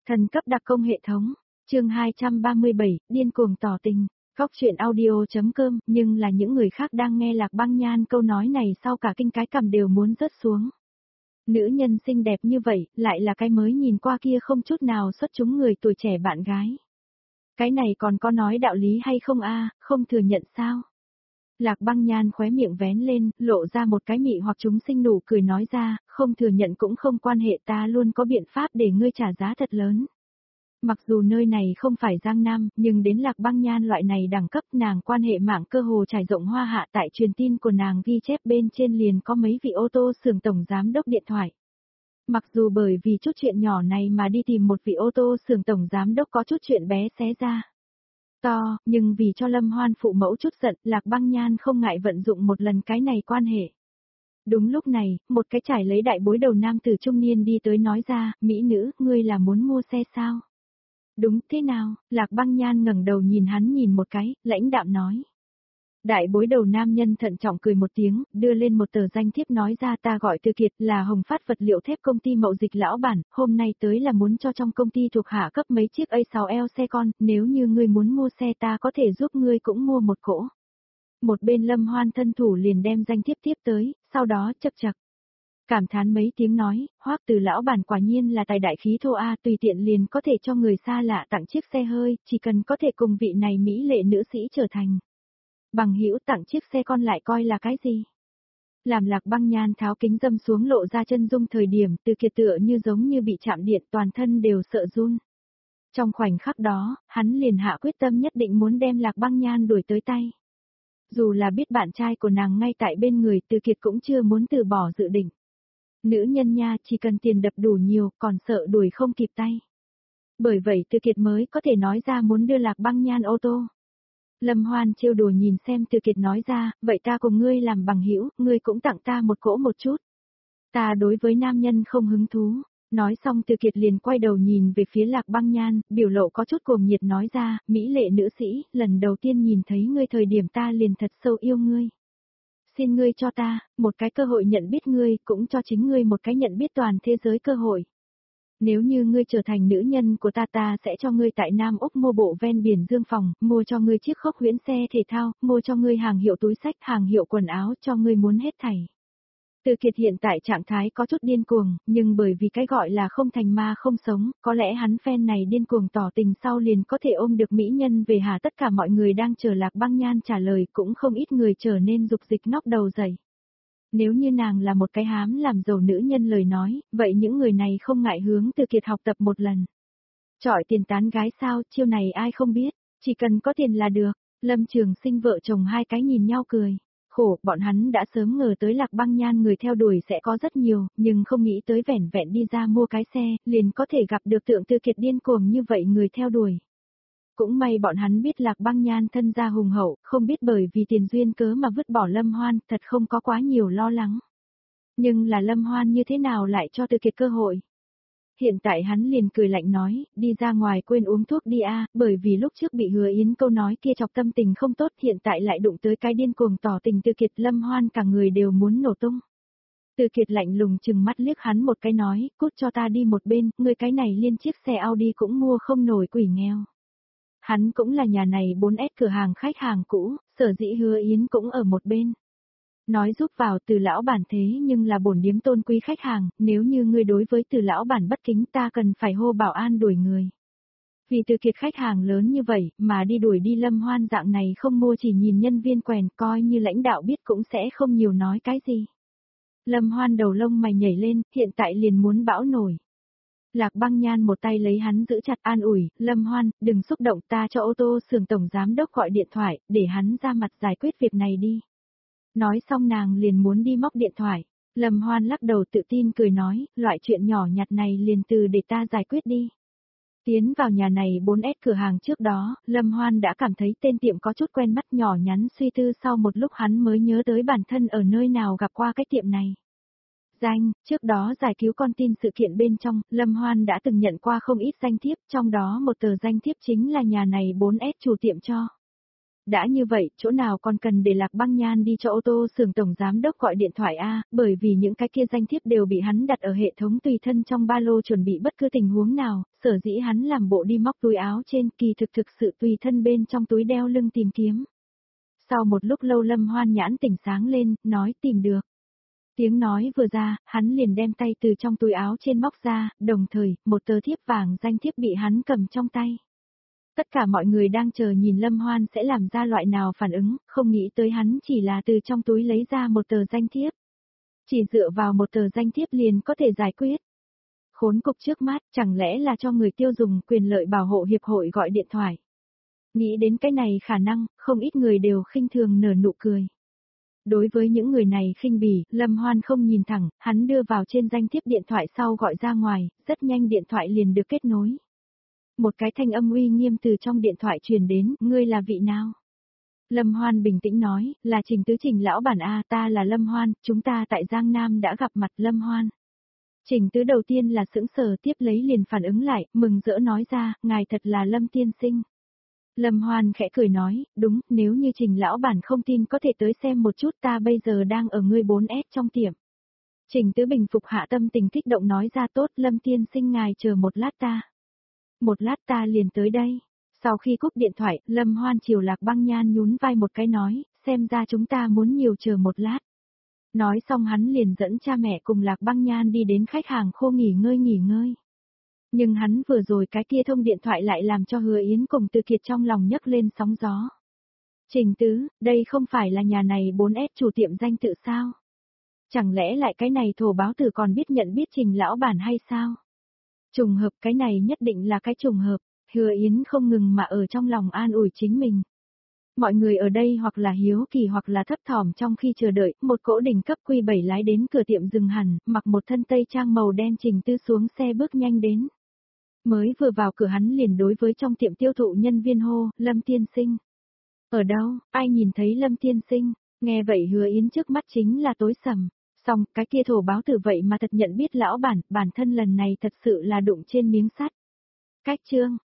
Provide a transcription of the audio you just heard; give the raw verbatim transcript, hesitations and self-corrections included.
Thần cấp đặc công hệ thống, chương hai trăm ba mươi bảy, điên cuồng tỏ tình, góc truyện audio.com, nhưng là những người khác đang nghe Lạc Băng Nhan câu nói này sau cả kinh cái cằm đều muốn rớt xuống. Nữ nhân xinh đẹp như vậy, lại là cái mới nhìn qua kia không chút nào xuất chúng người tuổi trẻ bạn gái. Cái này còn có nói đạo lý hay không a, không thừa nhận sao? Lạc Băng Nhan khóe miệng vén lên, lộ ra một cái mị hoặc chúng sinh nụ cười nói ra, không thừa nhận cũng không quan hệ, ta luôn có biện pháp để ngươi trả giá thật lớn. Mặc dù nơi này không phải Giang Nam, nhưng đến Lạc Băng Nhan loại này đẳng cấp nàng quan hệ mạng cơ hồ trải rộng hoa hạ, tại truyền tin của nàng ghi chép bên trên liền có mấy vị ô tô xưởng tổng giám đốc điện thoại. Mặc dù bởi vì chút chuyện nhỏ này mà đi tìm một vị ô tô xưởng tổng giám đốc có chút chuyện bé xé ra to, nhưng vì cho Lâm Hoan phụ mẫu chút giận, Lạc Băng Nhan không ngại vận dụng một lần cái này quan hệ. Đúng lúc này, một cái trải lấy đại bối đầu nam tử trung niên đi tới nói ra, mỹ nữ, ngươi là muốn mua xe sao? Đúng, thế nào? Lạc Băng Nhan ngẩng đầu nhìn hắn nhìn một cái, lãnh đạm nói. Đại bối đầu nam nhân thận trọng cười một tiếng, đưa lên một tờ danh thiếp nói ra, ta gọi Từ Kiệt, là Hồng Phát vật liệu thép công ty mậu dịch lão bản, hôm nay tới là muốn cho trong công ty thuộc hạ cấp mấy chiếc A sáu L xe con, nếu như ngươi muốn mua xe ta có thể giúp ngươi cũng mua một cỗ. Một bên Lâm Hoan thân thủ liền đem danh thiếp tiếp tới, sau đó chập chập. Cảm thán mấy tiếng nói, Hoắc Từ lão bản quả nhiên là tài đại khí thô a, tùy tiện liền có thể cho người xa lạ tặng chiếc xe hơi, chỉ cần có thể cùng vị này mỹ lệ nữ sĩ trở thành bằng hữu, tặng chiếc xe con lại coi là cái gì? Làm Lạc Băng Nhan tháo kính dâm xuống lộ ra chân dung thời điểm, Từ Kiệt tựa như giống như bị chạm điện, toàn thân đều sợ run. Trong khoảnh khắc đó, hắn liền hạ quyết tâm nhất định muốn đem Lạc Băng Nhan đuổi tới tay. Dù là biết bạn trai của nàng ngay tại bên người, Từ Kiệt cũng chưa muốn từ bỏ dự định. Nữ nhân nha, chỉ cần tiền đập đủ nhiều, còn sợ đuổi không kịp tay. Bởi vậy Từ Kiệt mới có thể nói ra muốn đưa Lạc Băng Nhan ô tô. Lâm Hoan trêu đùa nhìn xem Từ Kiệt nói ra, vậy ta cùng ngươi làm bằng hữu, ngươi cũng tặng ta một cỗ một chút. Ta đối với nam nhân không hứng thú. Nói xong Từ Kiệt liền quay đầu nhìn về phía Lạc Băng Nhan, biểu lộ có chút cuồng nhiệt nói ra, mỹ lệ nữ sĩ, lần đầu tiên nhìn thấy ngươi thời điểm ta liền thật sâu yêu ngươi. Xin ngươi cho ta, một cái cơ hội nhận biết ngươi, cũng cho chính ngươi một cái nhận biết toàn thế giới cơ hội. Nếu như ngươi trở thành nữ nhân của ta, ta sẽ cho ngươi tại Nam Úc mua bộ ven biển dương phòng, mua cho ngươi chiếc khốc huyễn xe thể thao, mua cho ngươi hàng hiệu túi xách, hàng hiệu quần áo, cho ngươi muốn hết thảy. Từ Kiệt hiện tại trạng thái có chút điên cuồng, nhưng bởi vì cái gọi là không thành ma không sống, có lẽ hắn fan này điên cuồng tỏ tình sau liền có thể ôm được mỹ nhân về hà, tất cả mọi người đang chờ Lạc Băng Nhan trả lời, cũng không ít người trở nên dục dịch nóc đầu dậy. Nếu như nàng là một cái hám làm giàu nữ nhân lời nói, vậy những người này không ngại hướng Từ Kiệt học tập một lần. Chọi tiền tán gái sao, chiêu này ai không biết, chỉ cần có tiền là được. Lâm Trường Sinh vợ chồng hai cái nhìn nhau cười. Khổ, bọn hắn đã sớm ngờ tới Lạc Băng Nhan người theo đuổi sẽ có rất nhiều, nhưng không nghĩ tới vẻn vẹn đi ra mua cái xe, liền có thể gặp được tượng Từ Kiệt điên cuồng như vậy người theo đuổi. Cũng may bọn hắn biết Lạc Băng Nhan thân gia hùng hậu, không biết bởi vì tiền duyên cớ mà vứt bỏ Lâm Hoan, thật không có quá nhiều lo lắng. Nhưng là Lâm Hoan như thế nào lại cho Từ Kiệt cơ hội? Hiện tại hắn liền cười lạnh nói, đi ra ngoài quên uống thuốc đi a, bởi vì lúc trước bị Hứa Yến câu nói kia chọc tâm tình không tốt, hiện tại lại đụng tới cái điên cuồng tỏ tình Từ Kiệt, Lâm Hoan cả người đều muốn nổ tung. Từ Kiệt lạnh lùng chừng mắt liếc hắn một cái nói, cút cho ta đi một bên, ngươi cái này liên chiếc xe Audi cũng mua không nổi, quỷ nghèo. Hắn cũng là nhà này bốn S cửa hàng khách hàng cũ, sở dĩ Hứa Yến cũng ở một bên. Nói giúp vào Từ lão bản thế nhưng là bổn điếm tôn quý khách hàng, nếu như ngươi đối với Từ lão bản bất kính ta cần phải hô bảo an đuổi người. Vì Từ Kiệt khách hàng lớn như vậy mà đi đuổi đi Lâm Hoan dạng này không mua chỉ nhìn nhân viên quèn, coi như lãnh đạo biết cũng sẽ không nhiều nói cái gì. Lâm Hoan đầu lông mày nhảy lên, hiện tại liền muốn bão nổi. Lạc Băng Nhan một tay lấy hắn giữ chặt an ủi, Lâm Hoan, đừng xúc động, ta cho ô tô xưởng tổng giám đốc gọi điện thoại, để hắn ra mặt giải quyết việc này đi. Nói xong nàng liền muốn đi móc điện thoại, Lâm Hoan lắc đầu tự tin cười nói, loại chuyện nhỏ nhặt này liền từ để ta giải quyết đi. Tiến vào nhà này bốn S cửa hàng trước đó, Lâm Hoan đã cảm thấy tên tiệm có chút quen mắt, nhỏ nhắn suy tư sau một lúc hắn mới nhớ tới bản thân ở nơi nào gặp qua cái tiệm này. Danh, trước đó giải cứu con tin sự kiện bên trong, Lâm Hoan đã từng nhận qua không ít danh thiếp, trong đó một tờ danh thiếp chính là nhà này bốn S chủ tiệm cho. Đã như vậy, chỗ nào còn cần để Lạc Băng Nhan đi cho ô tô xưởng tổng giám đốc gọi điện thoại a, bởi vì những cái kia danh thiếp đều bị hắn đặt ở hệ thống tùy thân trong ba lô chuẩn bị bất cứ tình huống nào, sở dĩ hắn làm bộ đi móc túi áo trên, kỳ thực thực sự tùy thân bên trong túi đeo lưng tìm kiếm. Sau một lúc lâu Lâm Hoan nhãn tỉnh sáng lên, nói tìm được. Tiếng nói vừa ra, hắn liền đem tay từ trong túi áo trên móc ra, đồng thời, một tờ thiếp vàng danh thiếp bị hắn cầm trong tay. Tất cả mọi người đang chờ nhìn Lâm Hoan sẽ làm ra loại nào phản ứng, không nghĩ tới hắn chỉ là từ trong túi lấy ra một tờ danh thiếp. Chỉ dựa vào một tờ danh thiếp liền có thể giải quyết. Khốn cục trước mắt, chẳng lẽ là cho người tiêu dùng quyền lợi bảo hộ hiệp hội gọi điện thoại. Nghĩ đến cái này khả năng, không ít người đều khinh thường nở nụ cười. Đối với những người này khinh bỉ, Lâm Hoan không nhìn thẳng, hắn đưa vào trên danh thiếp điện thoại sau gọi ra ngoài, rất nhanh điện thoại liền được kết nối. Một cái thanh âm uy nghiêm từ trong điện thoại truyền đến, ngươi là vị nào? Lâm Hoan bình tĩnh nói, là Trình Tứ Trình lão bản A, ta là Lâm Hoan, chúng ta tại Giang Nam đã gặp mặt Lâm Hoan. Trình Tứ đầu tiên là sững sờ, tiếp lấy liền phản ứng lại, mừng rỡ nói ra, ngài thật là Lâm tiên sinh. Lâm Hoan khẽ cười nói, đúng, nếu như Trình lão bản không tin có thể tới xem một chút, ta bây giờ đang ở ngươi bốn S trong tiệm. Trình Tứ bình phục hạ tâm tình kích động nói ra tốt, Lâm tiên sinh ngài chờ một lát ta. Một lát ta liền tới đây. Sau khi cúp điện thoại, Lâm Hoan chiều Lạc Băng Nhan nhún vai một cái nói, xem ra chúng ta muốn nhiều chờ một lát. Nói xong hắn liền dẫn cha mẹ cùng Lạc Băng Nhan đi đến khách hàng khô nghỉ ngơi nghỉ ngơi. Nhưng hắn vừa rồi cái kia thông điện thoại lại làm cho Hứa Yến cùng Từ Kiệt trong lòng nhấc lên sóng gió. Trình Tứ, đây không phải là nhà này bốn S chủ tiệm danh tự sao? Chẳng lẽ lại cái này thổ báo tử còn biết nhận biết Trình lão bản hay sao? Trùng hợp, cái này nhất định là cái trùng hợp, Hứa Yến không ngừng mà ở trong lòng an ủi chính mình. Mọi người ở đây hoặc là hiếu kỳ hoặc là thấp thỏm trong khi chờ đợi, một cỗ đỉnh cấp Q bảy lái đến cửa tiệm dừng hẳn, mặc một thân tây trang màu đen Trình Tư xuống xe bước nhanh đến. Mới vừa vào cửa hắn liền đối với trong tiệm tiêu thụ nhân viên hô, Lâm tiên sinh. Ở đâu, ai nhìn thấy Lâm tiên sinh, nghe vậy Hứa Yến trước mắt chính là tối sầm. Xong, cái kia thổ báo tử vậy mà thật nhận biết lão bản, bản thân lần này thật sự là đụng trên miếng sắt. Cách chương,